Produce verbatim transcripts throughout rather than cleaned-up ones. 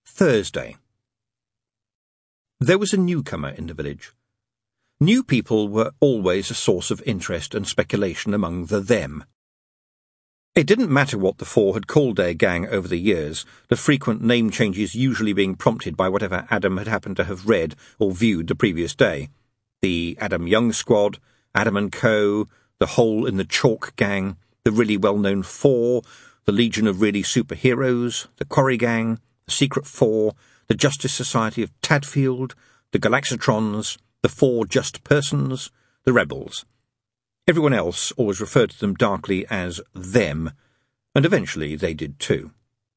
Thursday. There was a newcomer in the village. New people were always a source of interest and speculation among the them. It didn't matter what the four had called their gang over the years, the frequent name changes usually being prompted by whatever Adam had happened to have read or viewed the previous day. The Adam Young Squad, Adam and Co., the Hole in the Chalk Gang, the really well-known Four, the Legion of Really Superheroes, the Quarry Gang, the Secret Four, the Justice Society of Tadfield, the Galaxitrons, the Four Just Persons, the Rebels. Everyone else always referred to them darkly as them, and eventually they did too.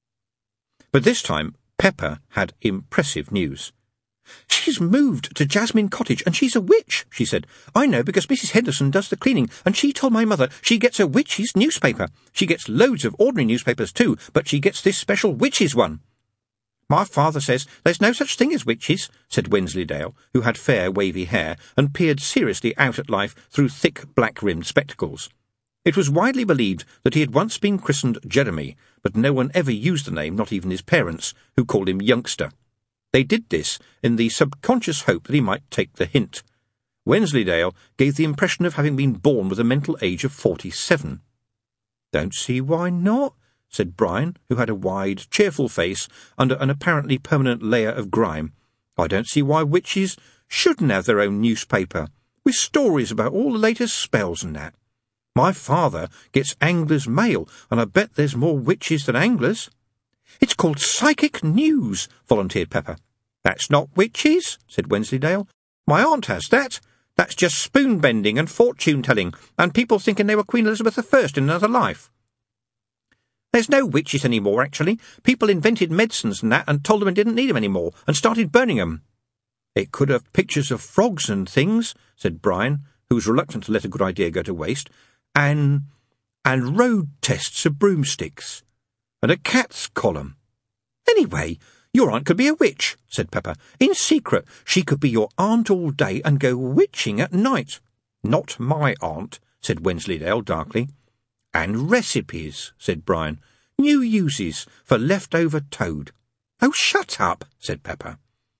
But this time, Pepper had impressive news. "She's moved to Jasmine Cottage, and she's a witch," she said. "I know because Missus Henderson does the cleaning, and she told my mother she gets a witch's newspaper. She gets loads of ordinary newspapers too, but she gets this special witch's one." "My father says there's no such thing as witches," said Wensleydale, who had fair, wavy hair, and peered seriously out at life through thick, black-rimmed spectacles. It was widely believed that he had once been christened Jeremy, but no one ever used the name, not even his parents, who called him Youngster. They did this in the subconscious hope that he might take the hint. Wensleydale gave the impression of having been born with a mental age of forty-seven. "Don't see why not," said Brian, who had a wide, cheerful face under an apparently permanent layer of grime. "I don't see why witches shouldn't have their own newspaper, with stories about all the latest spells and that. My father gets Angler's Mail, and I bet there's more witches than anglers." "It's called Psychic News," volunteered Pepper. "That's not witches," said Wensleydale. "My aunt has that. That's just spoon-bending and fortune-telling, and people thinking they were Queen Elizabeth the First in another life." "There's no witches any more, actually. People invented medicines and that and told them they didn't need them any more and started burning them." "It could have pictures of frogs and things," said Brian, who was reluctant to let a good idea go to waste, and and road tests of broomsticks, and a cat's column." "Anyway, your aunt could be a witch," said Pepper. "In secret, she could be your aunt all day and go witching at night." "Not my aunt," said Wensleydale darkly. "And recipes," said Brian. "New uses for leftover toad." "Oh, shut up," said Pepper.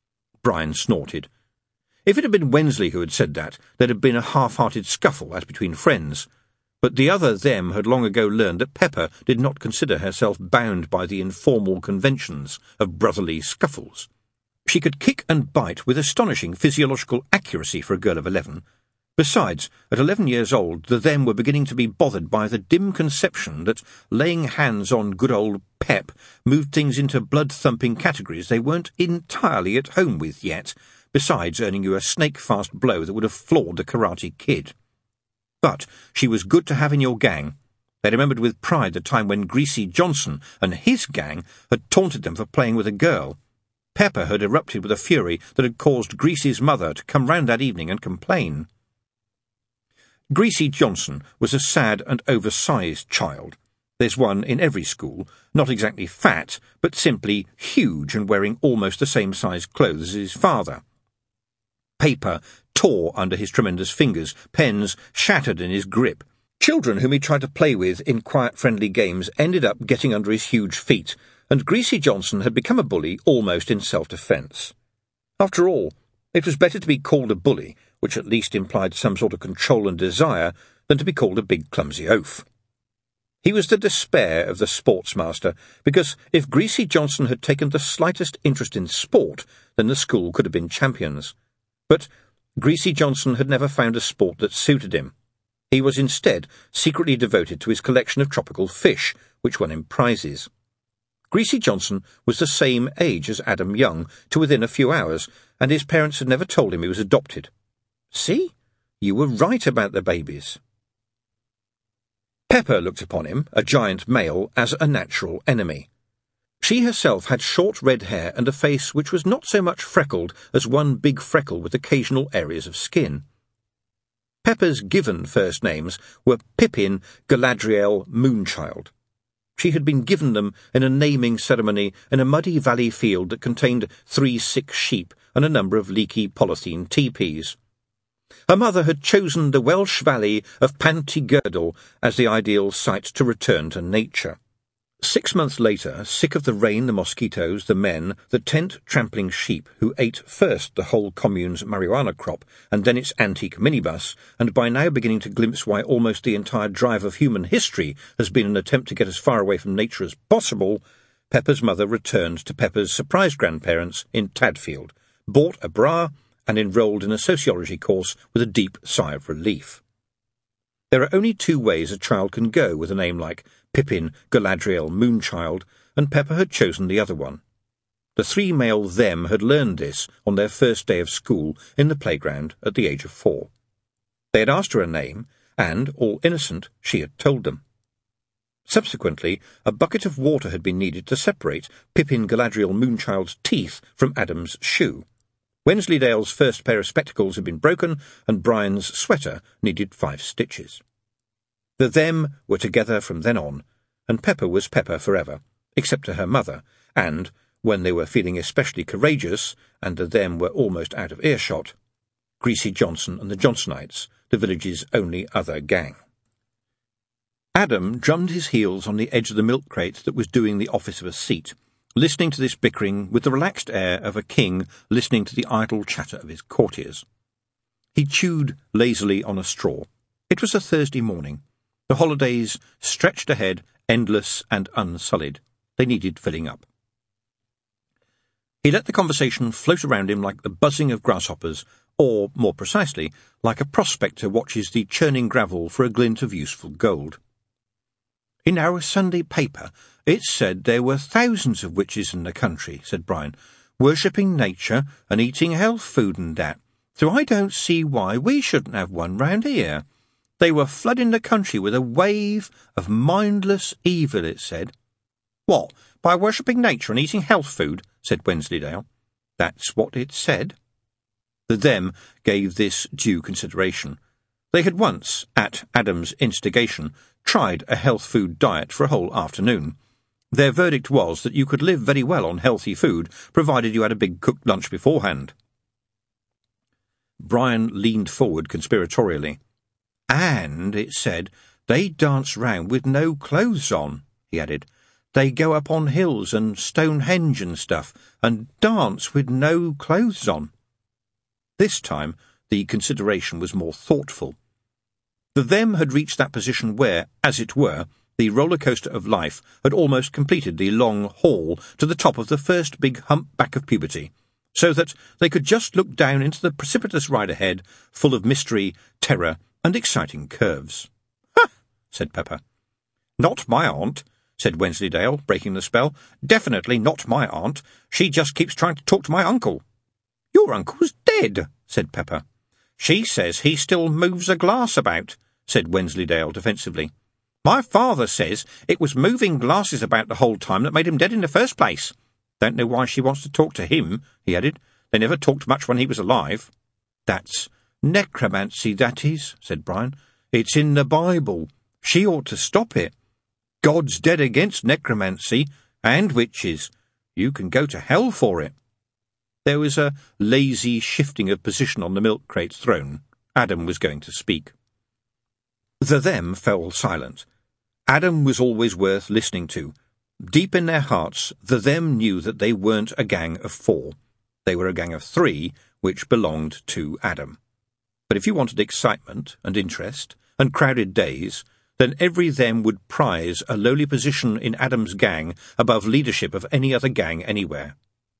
Brian snorted. If it had been Wensley who had said that, there'd have been a half-hearted scuffle, as between friends. But the other them had long ago learned that Pepper did not consider herself bound by the informal conventions of brotherly scuffles. She could kick and bite with astonishing physiological accuracy for a girl of eleven. Besides, at eleven years old, the them were beginning to be bothered by the dim conception that laying hands on good old Pep moved things into blood-thumping categories they weren't entirely at home with yet, besides earning you a snake-fast blow that would have floored the Karate Kid. But she was good to have in your gang. They remembered with pride the time when Greasy Johnson and his gang had taunted them for playing with a girl. Pepper had erupted with a fury that had caused Greasy's mother to come round that evening and complain. Greasy Johnson was a sad and oversized child. There's one in every school, not exactly fat, but simply huge and wearing almost the same size clothes as his father. Paper tore under his tremendous fingers, pens shattered in his grip. Children whom he tried to play with in quiet, friendly games ended up getting under his huge feet, and Greasy Johnson had become a bully almost in self-defence. After all, it was better to be called a bully, which at least implied some sort of control and desire, than to be called a big clumsy oaf. He was the despair of the sportsmaster, because if Greasy Johnson had taken the slightest interest in sport, then the school could have been champions. But Greasy Johnson had never found a sport that suited him. He was instead secretly devoted to his collection of tropical fish, which won him prizes. Greasy Johnson was the same age as Adam Young, to within a few hours, and his parents had never told him he was adopted. See? You were right about the babies. Pepper looked upon him, a giant male, as a natural enemy. She herself had short red hair and a face which was not so much freckled as one big freckle with occasional areas of skin. Pepper's given first names were Pippin, Galadriel, Moonchild. She had been given them in a naming ceremony in a muddy valley field that contained three sick sheep and a number of leaky polythene teepees. Her mother had chosen the Welsh valley of Pantygirdle as the ideal site to return to nature. Six months later, sick of the rain, the mosquitoes, the men, the tent-trampling sheep who ate first the whole commune's marijuana crop and then its antique minibus, and by now beginning to glimpse why almost the entire drive of human history has been an attempt to get as far away from nature as possible, Pepper's mother returned to Pepper's surprised grandparents in Tadfield, bought a bra, and enrolled in a sociology course with a deep sigh of relief. There are only two ways a child can go with a name like Pippin Galadriel Moonchild, and Pepper had chosen the other one. The three male them had learned this on their first day of school in the playground at the age of four. They had asked her a name, and, all innocent, she had told them. Subsequently, a bucket of water had been needed to separate Pippin Galadriel Moonchild's teeth from Adam's shoe. Wensleydale's first pair of spectacles had been broken, and Brian's sweater needed five stitches. The them were together from then on, and Pepper was Pepper forever, except to her mother, and, when they were feeling especially courageous, and the them were almost out of earshot, Greasy Johnson and the Johnsonites, the village's only other gang. Adam drummed his heels on the edge of the milk crate that was doing the office of a seat, listening to this bickering with the relaxed air of a king listening to the idle chatter of his courtiers. He chewed lazily on a straw. It was a Thursday morning. The holidays stretched ahead, endless and unsullied. They needed filling up. He let the conversation float around him like the buzzing of grasshoppers, or, more precisely, like a prospector watches the churning gravel for a glint of useful gold. In our Sunday paper, it said there were thousands of witches in the country, said Brian, worshipping nature and eating health food and that, so I don't see why we shouldn't have one round here. They were flooding the country with a wave of mindless evil, it said. What, by worshipping nature and eating health food? Said Wensleydale. That's what it said. The them gave this due consideration. They had once, at Adam's instigation, tried a health food diet for a whole afternoon. Their verdict was that you could live very well on healthy food, provided you had a big cooked lunch beforehand. Brian leaned forward conspiratorially. And, it said, they dance round with no clothes on, he added. They go up on hills and Stonehenge and stuff, and dance with no clothes on. This time the consideration was more thoughtful. The them had reached that position where, as it were, the roller coaster of life had almost completed the long haul to the top of the first big hump back of puberty, so that they could just look down into the precipitous ride ahead, full of mystery, terror, and exciting curves. Ha! Said Pepper. Not my aunt, said Wensleydale, breaking the spell. Definitely not my aunt. She just keeps trying to talk to my uncle. Your uncle's dead, said Pepper. She says he still moves a glass about, said Wensleydale defensively. My father says it was moving glasses about the whole time that made him dead in the first place. Don't know why she wants to talk to him, he added. They never talked much when he was alive. That's necromancy, that is, said Brian. It's in the Bible. She ought to stop it. God's dead against necromancy and witches. You can go to hell for it. There was a lazy shifting of position on the milk crate's throne. Adam was going to speak. The them fell silent. Adam was always worth listening to. Deep in their hearts, the them knew that they weren't a gang of four. They were a gang of three, which belonged to Adam. But if you wanted excitement and interest and crowded days, then every them would prize a lowly position in Adam's gang above leadership of any other gang anywhere.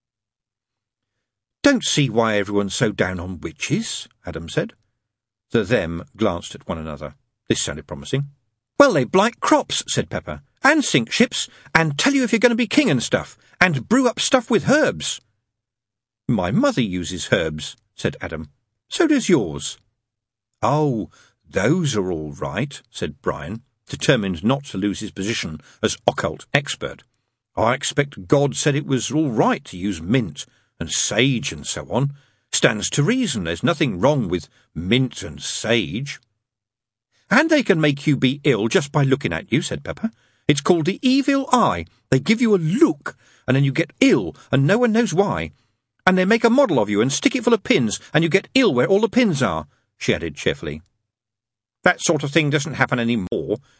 Don't see why everyone's so down on witches, Adam said. The them glanced at one another. This sounded promising. Well, they blight crops, said Pepper, and sink ships, and tell you if you're going to be king and stuff, and brew up stuff with herbs. My mother uses herbs, said Adam. So does yours. Oh, those are all right, said Brian, determined not to lose his position as occult expert. I expect God said it was all right to use mint and sage and so on. Stands to reason there's nothing wrong with mint and sage. And they can make you be ill just by looking at you, said Pepper. It's called the evil eye. They give you a look, and then you get ill, and no one knows why. And they make a model of you and stick it full of pins, and you get ill where all the pins are, she added cheerfully. That sort of thing doesn't happen any more,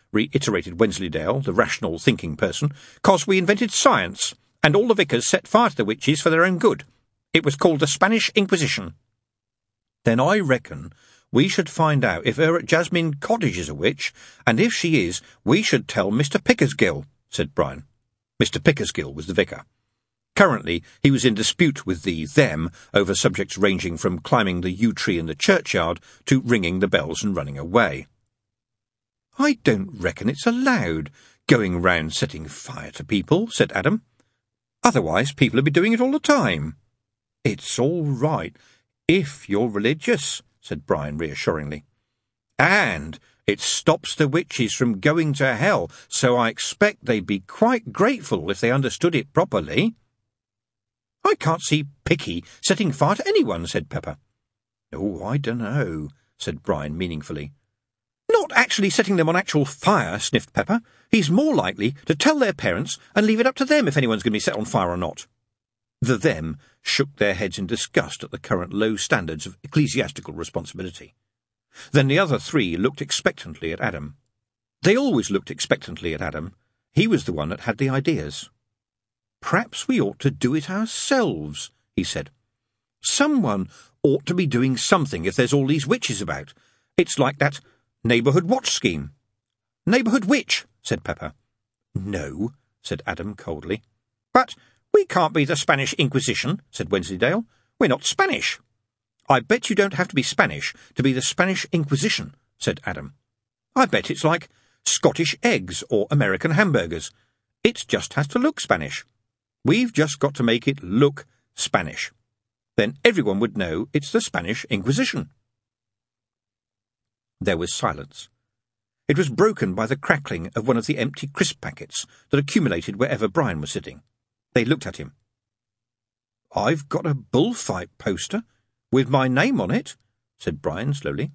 reiterated Wensleydale, the rational thinking person, "'cause we invented science, and all the vicars set fire to the witches for their own good. It was called the Spanish Inquisition." "Then I reckon we should find out if her at Jasmine Cottage is a witch, and if she is, we should tell Mister Pickersgill," said Brian. Mister Pickersgill was the vicar. Currently, he was in dispute with the them over subjects ranging from climbing the yew tree in the churchyard to ringing the bells and running away. "I don't reckon it's allowed, going round setting fire to people," said Adam. "Otherwise people would be doing it all the time." "It's all right, if you're religious," said Brian reassuringly. "And it stops the witches from going to hell, so I expect they'd be quite grateful if they understood it properly." "I can't see Picky setting fire to anyone," said Pepper. "Oh, I dunno," said Brian meaningfully. "Not actually setting them on actual fire," sniffed Pepper. "He's more likely to tell their parents and leave it up to them if anyone's going to be set on fire or not." The them shook their heads in disgust at the current low standards of ecclesiastical responsibility. Then the other three looked expectantly at Adam. They always looked expectantly at Adam. He was the one that had the ideas. "Perhaps we ought to do it ourselves," he said. "Someone ought to be doing something if there's all these witches about. It's like that neighbourhood watch scheme." "Neighbourhood witch," said Pepper. "No," said Adam coldly. "But we can't be the Spanish Inquisition," said Wensleydale. "We're not Spanish." "I bet you don't have to be Spanish to be the Spanish Inquisition," said Adam. "I bet it's like Scottish eggs or American hamburgers. It just has to look Spanish. We've just got to make it look Spanish. Then everyone would know it's the Spanish Inquisition." There was silence. It was broken by the crackling of one of the empty crisp packets that accumulated wherever Brian was sitting. They looked at him. "I've got a bullfight poster with my name on it," said Brian slowly.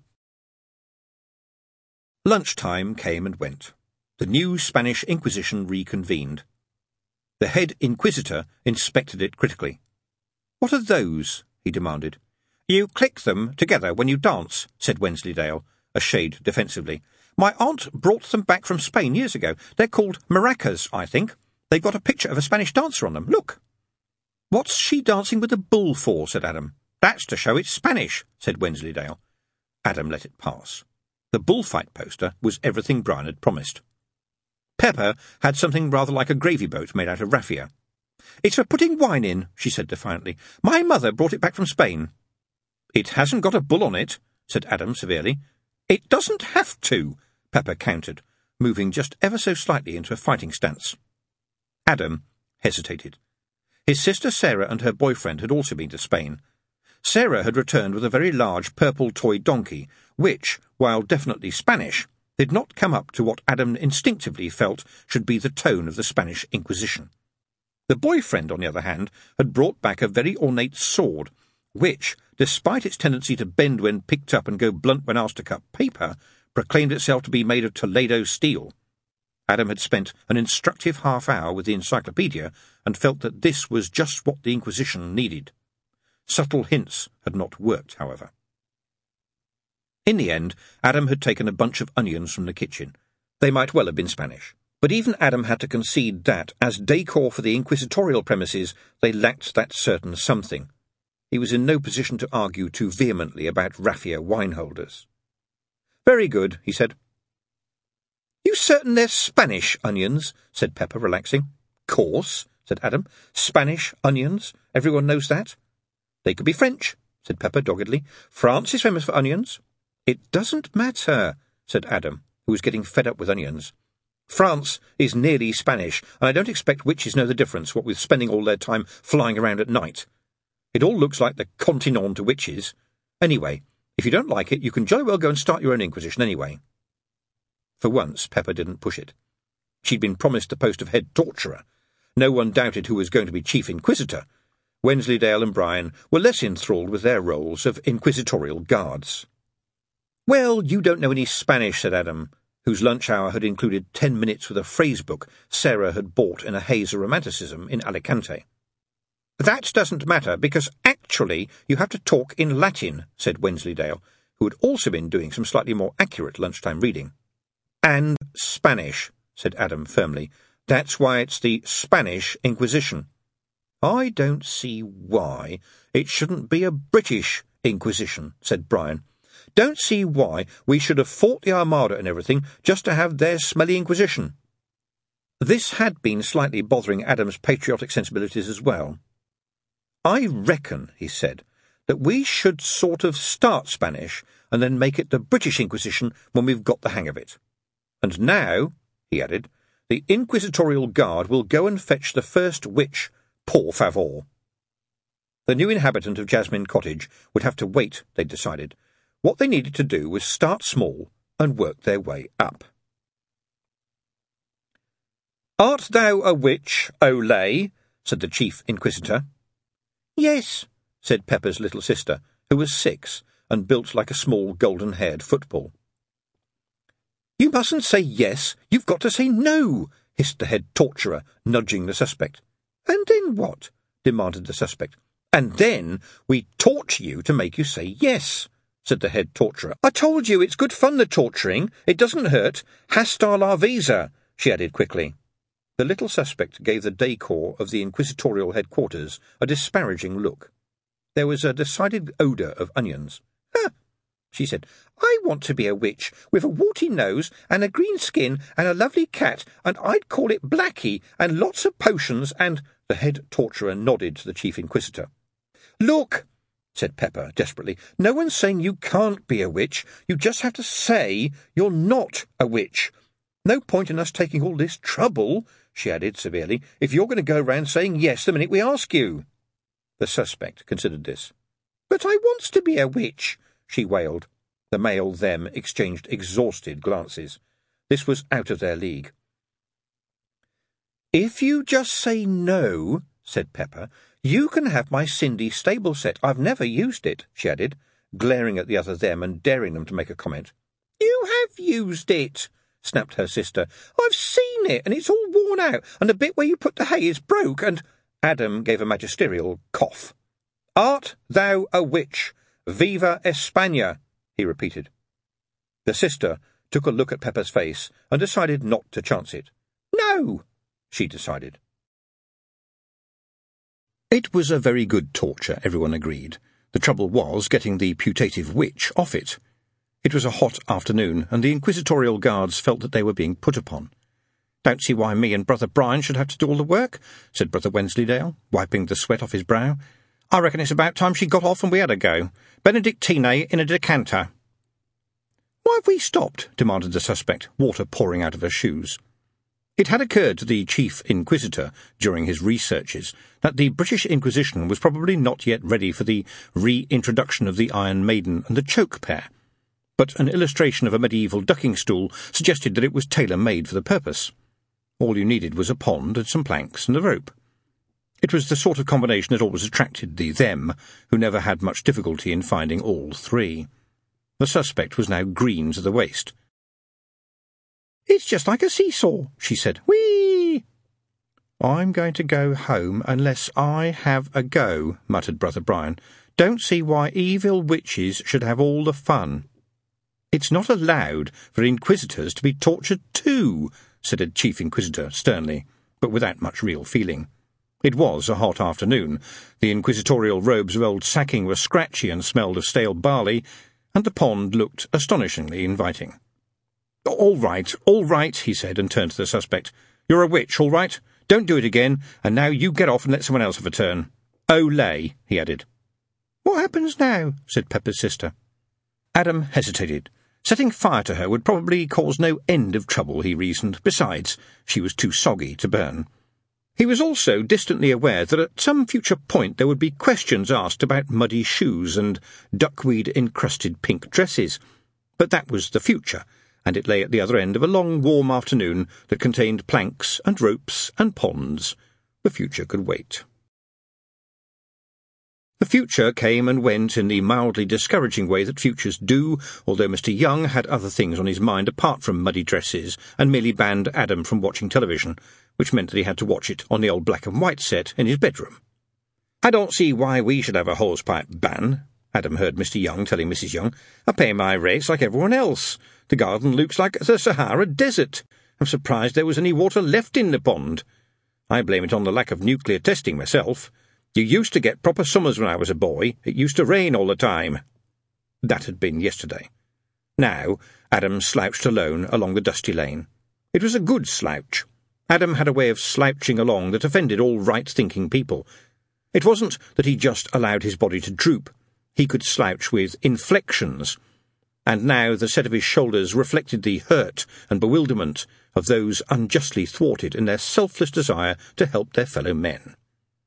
Lunchtime came and went. The new Spanish Inquisition reconvened. The head inquisitor inspected it critically. "What are those?" he demanded. "You click them together when you dance," said Wensleydale, a shade defensively. "My aunt brought them back from Spain years ago. They're called maracas, I think. They've got a picture of a Spanish dancer on them. Look." "What's she dancing with a bull for?" said Adam. "That's to show it's Spanish," said Wensleydale. Adam let it pass. The bullfight poster was everything Brian had promised. Pepper had something rather like a gravy boat made out of raffia. "It's for putting wine in," she said defiantly. "My mother brought it back from Spain." "It hasn't got a bull on it," said Adam severely. "It doesn't have to," Pepper countered, moving just ever so slightly into a fighting stance. Adam hesitated. His sister Sarah and her boyfriend had also been to Spain. Sarah had returned with a very large purple toy donkey, which, while definitely Spanish, did not come up to what Adam instinctively felt should be the tone of the Spanish Inquisition. The boyfriend, on the other hand, had brought back a very ornate sword, which, despite its tendency to bend when picked up and go blunt when asked to cut paper, proclaimed itself to be made of Toledo steel. Adam had spent an instructive half hour with the encyclopedia and felt that this was just what the Inquisition needed. Subtle hints had not worked, however. In the end, Adam had taken a bunch of onions from the kitchen. They might well have been Spanish, but even Adam had to concede that, as decor for the inquisitorial premises, they lacked that certain something. He was in no position to argue too vehemently about raffia wine holders. "Very good," he said. "You certain they're Spanish onions?" said Pepper, relaxing. "Course," said Adam. "Spanish onions. Everyone knows that." "They could be French," said Pepper doggedly. "France is famous for onions." "It doesn't matter," said Adam, who was getting fed up with onions. "France is nearly Spanish, and I don't expect witches know the difference, what with spending all their time flying around at night. It all looks like the continent to witches. Anyway, if you don't like it, you can jolly well go and start your own Inquisition anyway." For once, Pepper didn't push it. She'd been promised the post of head torturer. No one doubted who was going to be chief inquisitor. Wensleydale and Brian were less enthralled with their roles of inquisitorial guards. "Well, you don't know any Spanish," said Adam, whose lunch hour had included ten minutes with a phrase book Sarah had bought in a haze of romanticism in Alicante. "That doesn't matter, because actually you have to talk in Latin," said Wensleydale, who had also been doing some slightly more accurate lunchtime reading. "And Spanish, said Adam firmly. That's why it's the Spanish Inquisition. I don't see why it shouldn't be a British Inquisition, said Brian. Don't see why we should have fought the Armada and everything just to have their smelly Inquisition. This had been slightly bothering Adam's patriotic sensibilities as well. I reckon, he said, that we should sort of start Spanish and then make it the British Inquisition when we've got the hang of it. And now, he added, the Inquisitorial Guard will go and fetch the first witch, por favor. The new inhabitant of Jasmine Cottage would have to wait, they'd decided. What they needed to do was start small and work their way up. Art thou a witch, Olay? Said the chief inquisitor. Yes, said Pepper's little sister, who was six and built like a small golden-haired football. You mustn't say yes, you've got to say no, hissed the head torturer, nudging the suspect. And then what? Demanded the suspect. And then we torture you to make you say yes, said the head torturer. I told you it's good fun, the torturing. It doesn't hurt. Hasta la visa, she added quickly. The little suspect gave the decor of the inquisitorial headquarters a disparaging look. There was a decided odour of onions. Ha! She said. I want to be a witch, with a warty nose, and a green skin, and a lovely cat, and I'd call it Blackie, and lots of potions, and— The head torturer nodded to the chief inquisitor. Look, said Pepper desperately, no one's saying you can't be a witch. You just have to say you're not a witch. No point in us taking all this trouble, she added severely, if you're going to go round saying yes the minute we ask you. The suspect considered this. But I wants to be a witch, she wailed. The male them exchanged exhausted glances. This was out of their league. If you just say no, said Pepper, you can have my Cindy stable set. I've never used it, she added, glaring at the other them and daring them to make a comment. You have used it, snapped her sister. I've seen it, and it's all worn out, and the bit where you put the hay is broke, and— Adam gave a magisterial cough. Art thou a witch? Viva España, he repeated. The sister took a look at Pepper's face and decided not to chance it. No, she decided. It was a very good torture, everyone agreed. The trouble was getting the putative witch off it. It was a hot afternoon, and the inquisitorial guards felt that they were being put upon. Don't see why me and Brother Brian should have to do all the work, said Brother Wensleydale, wiping the sweat off his brow. I reckon it's about time she got off and we had a go. Benedictine in a decanter. Why have we stopped? Demanded the suspect, water pouring out of her shoes. It had occurred to the chief inquisitor during his researches that the British Inquisition was probably not yet ready for the reintroduction of the Iron Maiden and the choke pear, but an illustration of a medieval ducking stool suggested that it was tailor-made for the purpose. All you needed was a pond and some planks and a rope. It was the sort of combination that always attracted the them, who never had much difficulty in finding all three. The suspect was now green to the waist. It's just like a seesaw, she said. Whee! I'm going to go home unless I have a go, muttered Brother Brian. Don't see why evil witches should have all the fun. It's not allowed for inquisitors to be tortured too, said a chief inquisitor sternly, but without much real feeling. It was a hot afternoon. The inquisitorial robes of old Sacking were scratchy and smelled of stale barley, and the pond looked astonishingly inviting. All right, all right, he said, and turned to the suspect. You're a witch, all right? Don't do it again, and now you get off and let someone else have a turn. Olay, he added. What happens now? Said Pepper's sister. Adam hesitated. Setting fire to her would probably cause no end of trouble, he reasoned. Besides, she was too soggy to burn. He was also distantly aware that at some future point there would be questions asked about muddy shoes and duckweed-encrusted pink dresses. But that was the future, and it lay at the other end of a long, warm afternoon that contained planks and ropes and ponds. The future could wait. The future came and went in the mildly discouraging way that futures do, although Mister Young had other things on his mind apart from muddy dresses, and merely banned Adam from watching television, which meant that he had to watch it on the old black and white set in his bedroom. I don't see why we should have a hosepipe ban, Adam heard Mister Young telling Missus Young. I pay my rates like everyone else. The garden looks like the Sahara Desert. I'm surprised there was any water left in the pond. I blame it on the lack of nuclear testing myself. You used to get proper summers when I was a boy. It used to rain all the time. That had been yesterday. Now, Adam slouched alone along the dusty lane. It was a good slouch. Adam had a way of slouching along that offended all right-thinking people. It wasn't that he just allowed his body to droop. He could slouch with inflections, and now the set of his shoulders reflected the hurt and bewilderment of those unjustly thwarted in their selfless desire to help their fellow men.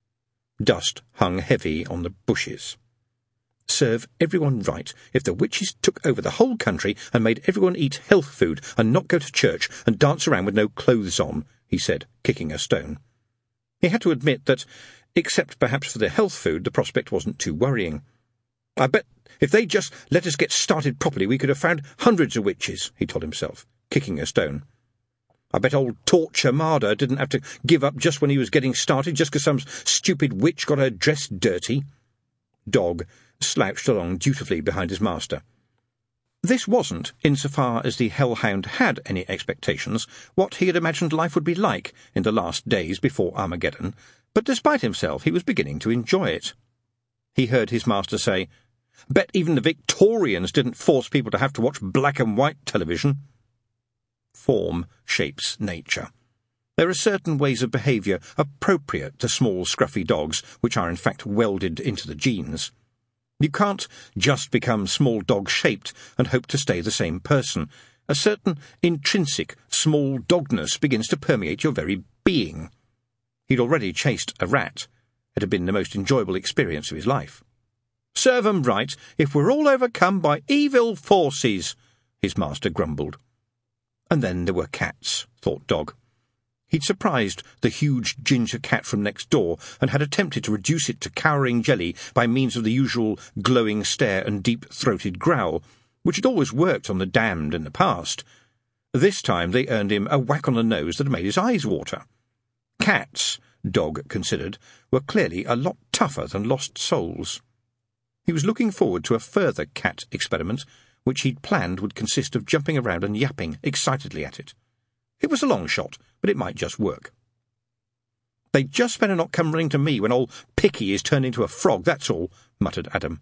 Dust hung heavy on the bushes. Serve everyone right if the witches took over the whole country and made everyone eat health food and not go to church and dance around with no clothes on, he said, kicking a stone. He had to admit that, except perhaps for the health food, the prospect wasn't too worrying. I bet if they'd just let us get started properly we could have found hundreds of witches, he told himself, kicking a stone. I bet old Torch Armada didn't have to give up just when he was getting started, just because some stupid witch got her dress dirty. Dog slouched along dutifully behind his master. This wasn't, insofar as the hellhound had any expectations, what he had imagined life would be like in the last days before Armageddon, but despite himself he was beginning to enjoy it. He heard his master say, "Bet even the Victorians didn't force people to have to watch black and white television." Form shapes nature. There are certain ways of behaviour appropriate to small, scruffy dogs, which are in fact welded into the genes. You can't just become small dog-shaped and hope to stay the same person. A certain intrinsic small dogness begins to permeate your very being. He'd already chased a rat. It had been the most enjoyable experience of his life. "Serve 'em right if we're all overcome by evil forces," his master grumbled. And then there were cats, thought Dog. He'd surprised the huge ginger cat from next door and had attempted to reduce it to cowering jelly by means of the usual glowing stare and deep-throated growl, which had always worked on the damned in the past. This time they earned him a whack on the nose that made his eyes water. Cats, Dog considered, were clearly a lot tougher than lost souls. He was looking forward to a further cat experiment, which he'd planned would consist of jumping around and yapping excitedly at it. It was a long shot, but it might just work. "They'd just better not come running to me when old Picky is turned into a frog, that's all," muttered Adam.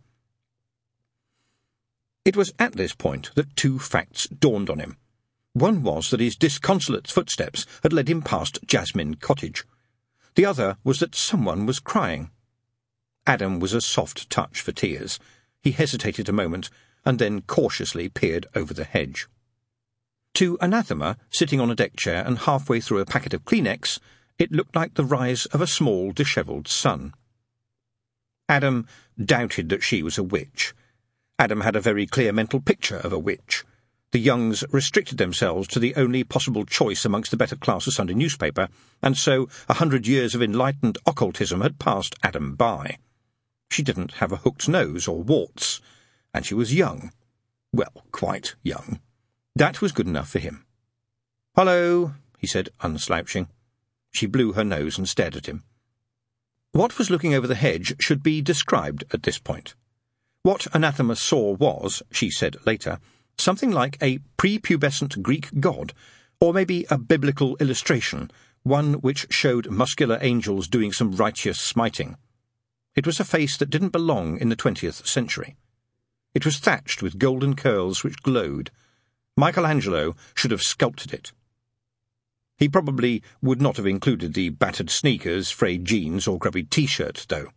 It was at this point that two facts dawned on him. One was that his disconsolate footsteps had led him past Jasmine Cottage. The other was that someone was crying. Adam was a soft touch for tears. He hesitated a moment, and then cautiously peered over the hedge. To Anathema, sitting on a deck chair and halfway through a packet of Kleenex, it looked like the rise of a small, dishevelled sun. Adam doubted that she was a witch. Adam had a very clear mental picture of a witch. The Youngs restricted themselves to the only possible choice amongst the better class of Sunday newspaper, and so a hundred years of enlightened occultism had passed Adam by. She didn't have a hooked nose or warts, and she was young. Well, quite young. That was good enough for him. "Hello," he said, unslouching. She blew her nose and stared at him. What was looking over the hedge should be described at this point. What Anathema saw was, she said later, something like a prepubescent Greek god, or maybe a biblical illustration, one which showed muscular angels doing some righteous smiting. It was a face that didn't belong in the twentieth century. It was thatched with golden curls which glowed. Michelangelo should have sculpted it. He probably would not have included the battered sneakers, frayed jeans, or grubby T-shirt, though.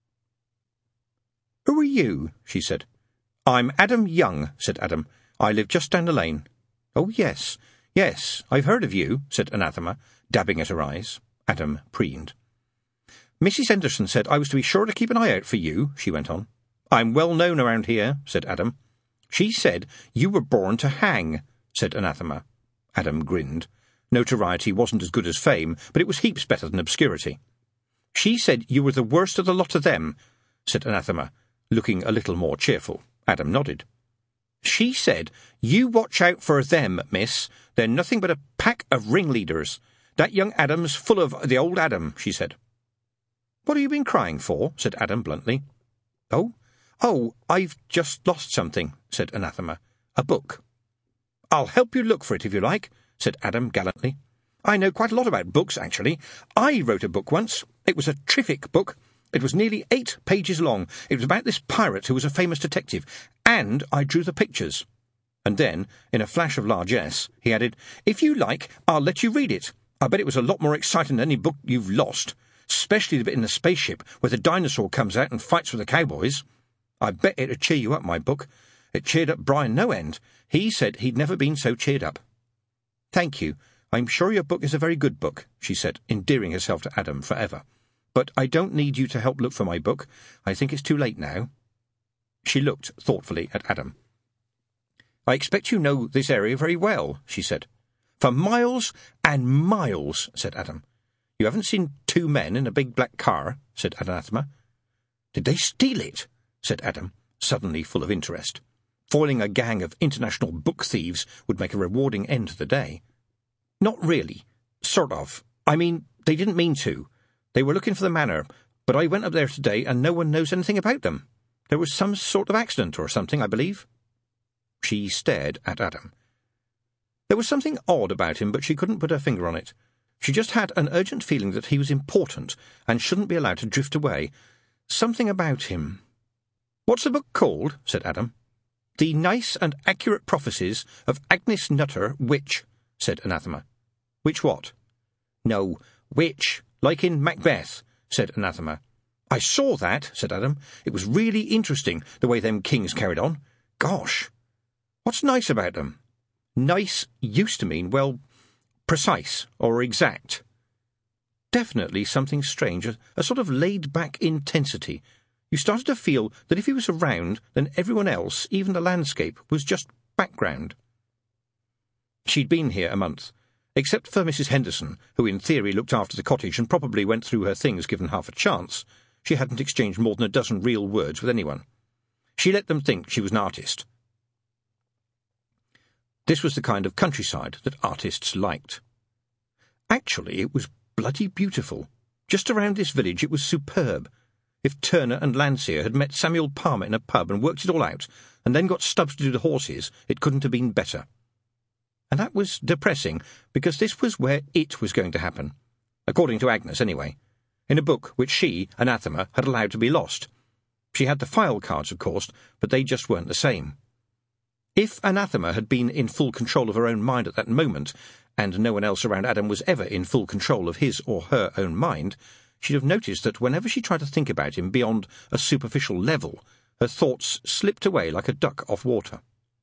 "Who are you?" she said. "I'm Adam Young," said Adam. "I live just down the lane." "Oh, yes, yes, I've heard of you," said Anathema, dabbing at her eyes. Adam preened. "Missus Henderson said I was to be sure to keep an eye out for you," she went on. "I'm well known around here," said Adam. "She said you were born to hang," said Anathema. Adam grinned. Notoriety wasn't as good as fame, but it was heaps better than obscurity. "She said you were the worst of the lot of them," said Anathema, looking a little more cheerful. Adam nodded. "She said, you watch out for them, miss. They're nothing but a pack of ringleaders. That young Adam's full of the old Adam," she said. "What have you been crying for?" said Adam bluntly. "Oh, oh, I've just lost something," said Anathema. "A book." I'll help you look for it if you like, said Adam gallantly. I know quite a lot about books, actually. I wrote a book once. It was a terrific book. It was nearly eight pages long. It was about this pirate who was a famous detective, and I drew the pictures. And then, in a flash of largesse, he added, If you like, I'll let you read it. I bet it was a lot more exciting than any book you've lost, especially the bit in the spaceship where the dinosaur comes out and fights with the cowboys. I bet it'd cheer you up, my book. It cheered up Brian no end. He said he'd never been so cheered up. Thank you. I'm sure your book is a very good book, she said, endearing herself to Adam forever. But I don't need you to help look for my book. I think it's too late now. She looked thoughtfully at Adam. I expect you know this area very well, she said. For miles and miles, said Adam. You haven't seen two men in a big black car, said Anathema. Did they steal it? Said Adam, suddenly full of interest. Foiling a gang of international book thieves would make a rewarding end to the day. Not really. Sort of. I mean, they didn't mean to. They were looking for the manor, but I went up there today and no one knows anything about them. There was some sort of accident or something, I believe. She stared at Adam. There was something odd about him, but she couldn't put her finger on it. She just had an urgent feeling that he was important and shouldn't be allowed to drift away. Something about him. What's the book called? Said Adam. The Nice and Accurate Prophecies of Agnes Nutter, Witch, said Anathema. Which what? No, witch. Like in Macbeth, said Anathema. I saw that, said Adam. It was really interesting, the way them kings carried on. Gosh. What's nice about them? Nice used to mean, well, precise or exact. Definitely something strange, a, a sort of laid-back intensity. You started to feel that if he was around, then everyone else, even the landscape, was just background. She'd been here a month. Except for Missus Henderson, who in theory looked after the cottage and probably went through her things given half a chance, she hadn't exchanged more than a dozen real words with anyone. She let them think she was an artist. This was the kind of countryside that artists liked. Actually, it was bloody beautiful. Just around this village it was superb. If Turner and Landseer had met Samuel Palmer in a pub and worked it all out, and then got Stubbs to do the horses, it couldn't have been better. And that was depressing, because this was where it was going to happen. According to Agnes, anyway. In a book which she, Anathema, had allowed to be lost. She had the file cards, of course, but they just weren't the same. If Anathema had been in full control of her own mind at that moment, and no one else around Adam was ever in full control of his or her own mind, she'd have noticed that whenever she tried to think about him beyond a superficial level, her thoughts slipped away like a duck off water.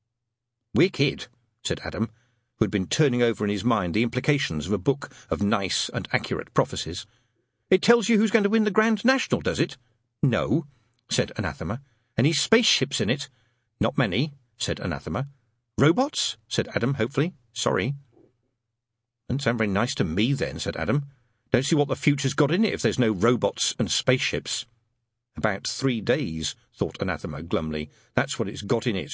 Wicked, said Adam, who had been turning over in his mind the implications of a book of nice and accurate prophecies. It tells you who's going to win the Grand National, does it? No, said Anathema. Any spaceships in it? Not many, said Anathema. Robots? Said Adam, hopefully. Sorry. Doesn't sound very nice to me, then, said Adam. Don't see what the future's got in it if there's no robots and spaceships. About three days, thought Anathema glumly. That's what it's got in it.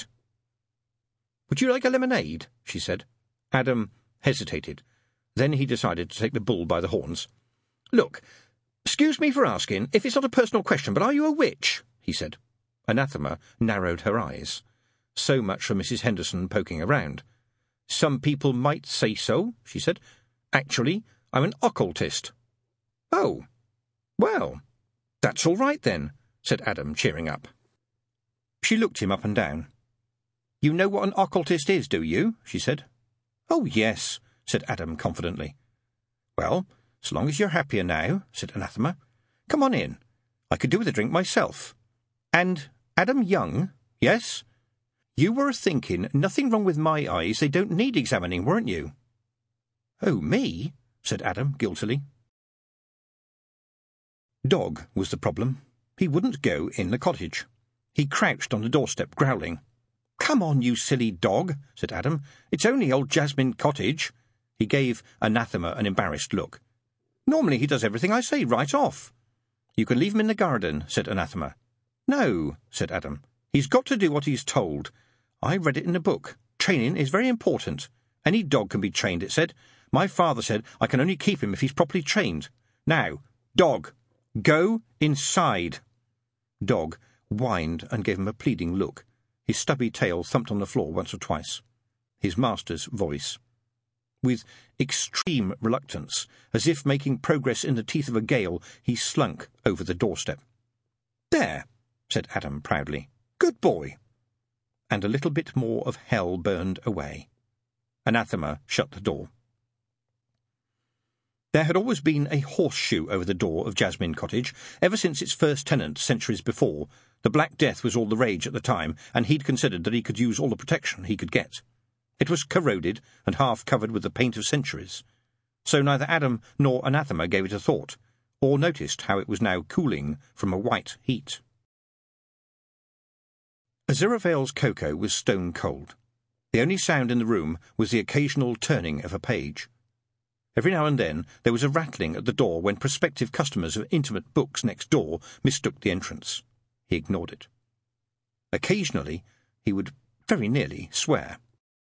Would you like a lemonade? She said. Adam hesitated. Then he decided to take the bull by the horns. Look, excuse me for asking, if it's not a personal question, but are you a witch? He said. Anathema narrowed her eyes. So much for Missus Henderson poking around. Some people might say so, she said. Actually, I'm an occultist. Oh, well, that's all right then, said Adam, cheering up. She looked him up and down. You know what an occultist is, do you? She said. Oh, yes, said Adam confidently. Well, as long as you're happier now, said Anathema. Come on in. I could do with a drink myself. And Adam Young, yes? You were thinking nothing wrong with my eyes, they don't need examining, weren't you? Oh, me? Said Adam guiltily. Dog was the problem. He wouldn't go in the cottage. He crouched on the doorstep, growling. Come on, you silly dog, said Adam. It's only old Jasmine Cottage. He gave Anathema an embarrassed look. Normally he does everything I say right off. You can leave him in the garden, said Anathema. No, said Adam. He's got to do what he's told. I read it in a book. Training is very important. Any dog can be trained, it said. My father said I can only keep him if he's properly trained. Now, dog, go inside. Dog whined and gave him a pleading look. His stubby tail thumped on the floor once or twice. his master's voice. With extreme reluctance, as if making progress in the teeth of a gale, he slunk over the doorstep. "There," said Adam proudly. "Good boy." And a little bit more of hell burned away. Anathema shut the door. There had always been a horseshoe over the door of Jasmine Cottage, ever since its first tenant, centuries before. The Black Death was all the rage at the time, and he'd considered that he could use all the protection he could get. It was corroded and half covered with the paint of centuries. So neither Adam nor Anathema gave it a thought, or noticed how it was now cooling from a white heat. Aziraphale's cocoa was stone cold. The only sound in the room was the occasional turning of a page. Every now and then there was a rattling at the door when prospective customers of intimate books next door mistook the entrance. He ignored it. Occasionally he would very nearly swear.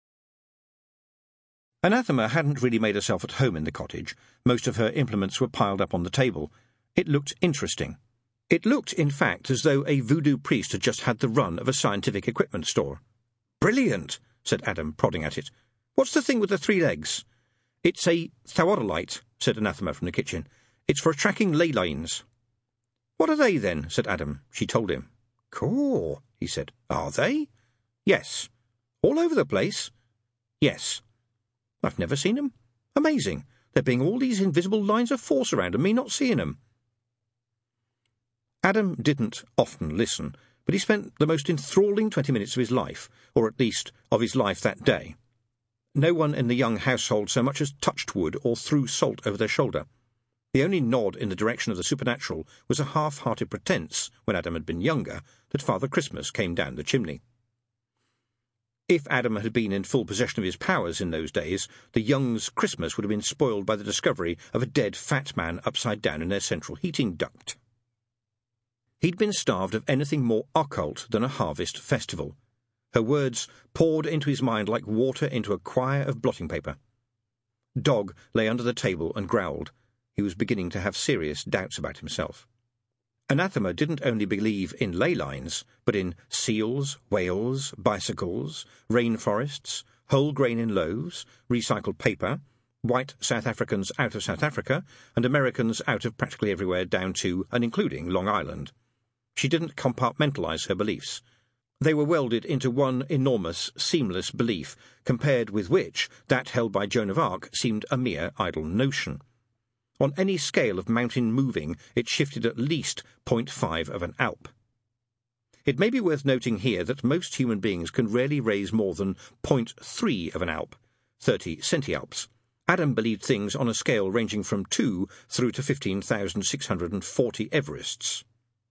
Anathema hadn't really made herself at home in the cottage. Most of her implements were piled up on the table. It looked interesting. It looked, in fact, as though a voodoo priest had just had the run of a scientific equipment store. "Brilliant," said Adam, prodding at it. "What's the thing with the three legs?" "It's a theodolite," said Anathema from the kitchen. "It's for tracking ley lines." "What are they, then?" said Adam. She told him. "Cool," he said. "Are they?" "Yes." "All over the place?" "Yes." "I've never seen 'em. Amazing. There being all these invisible lines of force around and me not seeing 'em." Adam didn't often listen, but he spent the most enthralling twenty minutes of his life, or at least of his life that day. No one in the young household so much as touched wood or threw salt over their shoulder. The only nod in the direction of the supernatural was a half-hearted pretence, when Adam had been younger, that Father Christmas came down the chimney. If Adam had been in full possession of his powers in those days, the Youngs' Christmas would have been spoiled by the discovery of a dead fat man upside down in their central heating duct. He'd been starved of anything more occult than a harvest festival. Her words poured into his mind like water into a quire of blotting paper. Dog lay under the table and growled. He was beginning to have serious doubts about himself. Anathema didn't only believe in ley lines, but in seals, whales, bicycles, rainforests, whole grain in loaves, recycled paper, white South Africans out of South Africa, and Americans out of practically everywhere down to and including Long Island. She didn't compartmentalise her beliefs. They were welded into one enormous, seamless belief, compared with which that held by Joan of Arc seemed a mere idle notion. On any scale of mountain moving, it shifted at least point five of an alp. It may be worth noting here that most human beings can rarely raise more than point three of an alp, thirty centialps. Adam believed things on a scale ranging from two through to fifteen thousand six hundred forty Everests.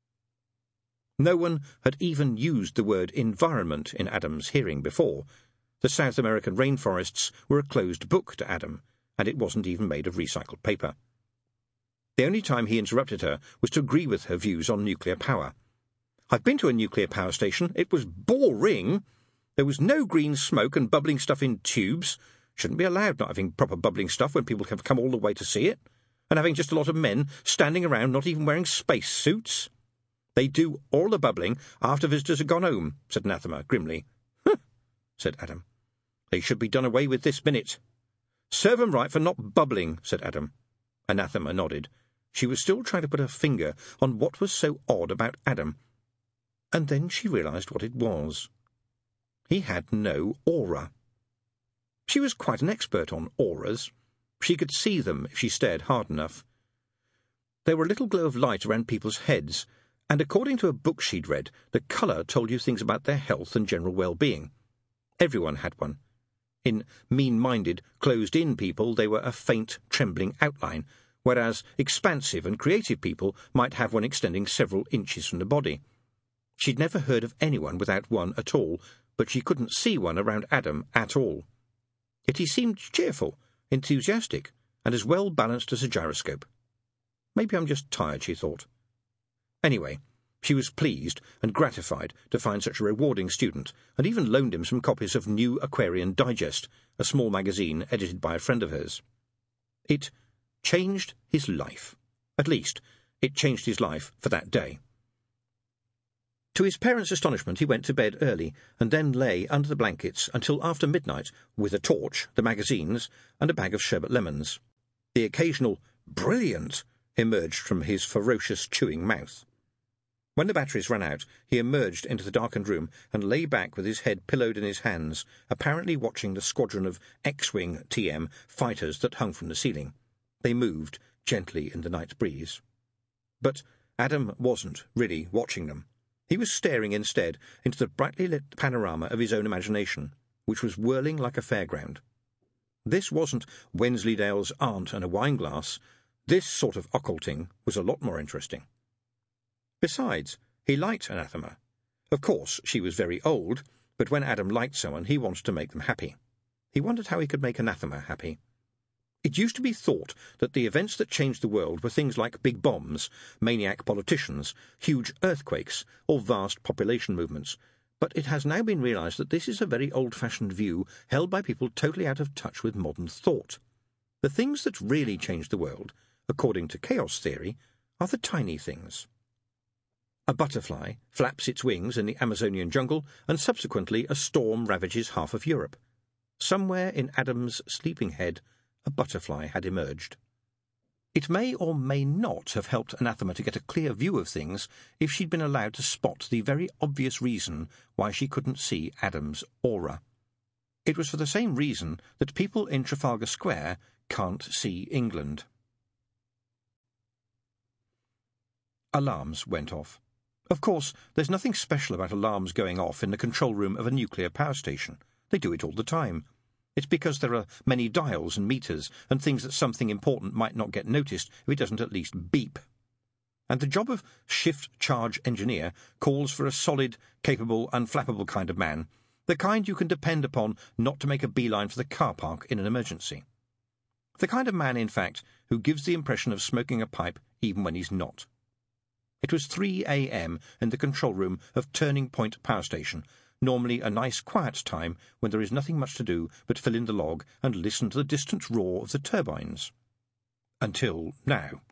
No one had even used the word environment in Adam's hearing before. The South American rainforests were a closed book to Adam, and it wasn't even made of recycled paper. The only time he interrupted her was to agree with her views on nuclear power. "I've been to a nuclear power station. It was boring. There was no green smoke and bubbling stuff in tubes. Shouldn't be allowed not having proper bubbling stuff when people have come all the way to see it. And having just a lot of men standing around not even wearing space suits. They do all the bubbling after visitors have gone home," said Anathema grimly. "Huh," said Adam. "They should be done away with this minute." "Serve 'em right for not bubbling," said Adam. Anathema nodded. She was still trying to put her finger on what was so odd about Adam. And then she realised what it was. He had no aura. She was quite an expert on auras. She could see them if she stared hard enough. There were a little glow of light around people's heads, and according to a book she'd read, the colour told you things about their health and general well-being. Everyone had one. In mean-minded, closed-in people they were a faint, trembling outline, whereas expansive and creative people might have one extending several inches from the body. She'd never heard of anyone without one at all, but she couldn't see one around Adam at all. Yet he seemed cheerful, enthusiastic, and as well-balanced as a gyroscope. Maybe I'm just tired, she thought. Anyway, she was pleased and gratified to find such a rewarding student, and even loaned him some copies of New Aquarian Digest, a small magazine edited by a friend of hers. It changed his life. At least, it changed his life for that day. To his parents' astonishment, he went to bed early, and then lay under the blankets until after midnight, with a torch, the magazines, and a bag of sherbet lemons. The occasional "brilliant" emerged from his ferocious chewing mouth. When the batteries ran out, he emerged into the darkened room and lay back with his head pillowed in his hands, apparently watching the squadron of X-Wing T M fighters that hung from the ceiling. They moved gently in the night breeze. But Adam wasn't really watching them. He was staring instead into the brightly lit panorama of his own imagination, which was whirling like a fairground. This wasn't Wensleydale's aunt and a wineglass. This sort of occulting was a lot more interesting. Besides, he liked Anathema. Of course, she was very old, but when Adam liked someone, he wanted to make them happy. He wondered how he could make Anathema happy. It used to be thought that the events that changed the world were things like big bombs, maniac politicians, huge earthquakes, or vast population movements, but it has now been realized that this is a very old-fashioned view held by people totally out of touch with modern thought. The things that really change the world, according to chaos theory, are the tiny things. A butterfly flaps its wings in the Amazonian jungle, and subsequently a storm ravages half of Europe. Somewhere in Adam's sleeping head, a butterfly had emerged. It may or may not have helped Anathema to get a clear view of things if she'd been allowed to spot the very obvious reason why she couldn't see Adam's aura. It was for the same reason that people in Trafalgar Square can't see England. Alarms went off. Of course, there's nothing special about alarms going off in the control room of a nuclear power station. They do it all the time. It's because there are many dials and meters and things that something important might not get noticed if it doesn't at least beep. And the job of shift charge engineer calls for a solid, capable, unflappable kind of man, the kind you can depend upon not to make a beeline for the car park in an emergency. The kind of man, in fact, who gives the impression of smoking a pipe even when he's not. It was three a m in the control room of Turning Point Power Station, normally a nice quiet time when there is nothing much to do but fill in the log and listen to the distant roar of the turbines. Until now.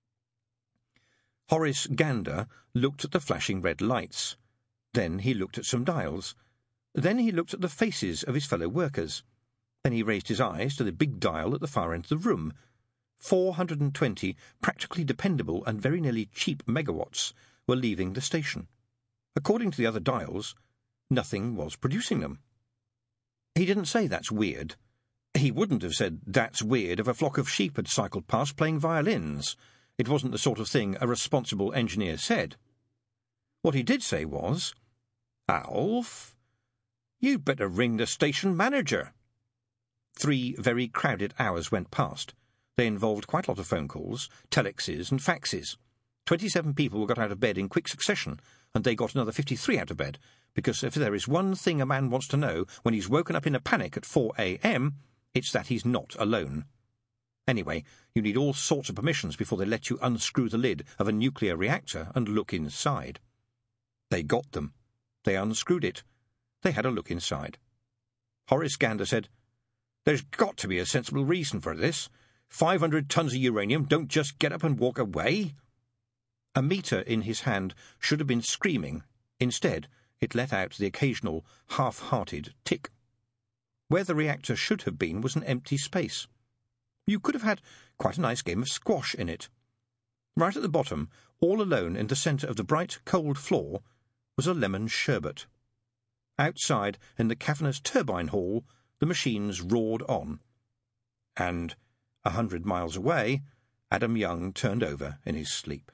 Horace Gander looked at the flashing red lights. Then he looked at some dials. Then he looked at the faces of his fellow workers. Then he raised his eyes to the big dial at the far end of the room. Four hundred and twenty practically dependable and very nearly cheap megawatts were leaving the station. According to the other dials, nothing was producing them. He didn't say that's weird. He wouldn't have said that's weird if a flock of sheep had cycled past playing violins. It wasn't the sort of thing a responsible engineer said. What he did say was, "Alf, you'd better ring the station manager." Three very crowded hours went past. They involved quite a lot of phone calls, telexes and faxes. Twenty-seven people got out of bed in quick succession, and they got another fifty-three out of bed, because if there is one thing a man wants to know when he's woken up in a panic at four a m, it's that he's not alone. Anyway, you need all sorts of permissions before they let you unscrew the lid of a nuclear reactor and look inside. They got them. They unscrewed it. They had a look inside. Horace Gander said, "There's got to be a sensible reason for this. Five hundred tons of uranium don't just get up and walk away." A meter in his hand should have been screaming. Instead, it let out the occasional half-hearted tick. Where the reactor should have been was an empty space. You could have had quite a nice game of squash in it. Right at the bottom, all alone in the centre of the bright, cold floor, was a lemon sherbet. Outside, in the cavernous turbine hall, the machines roared on. And, a hundred miles away, Adam Young turned over in his sleep.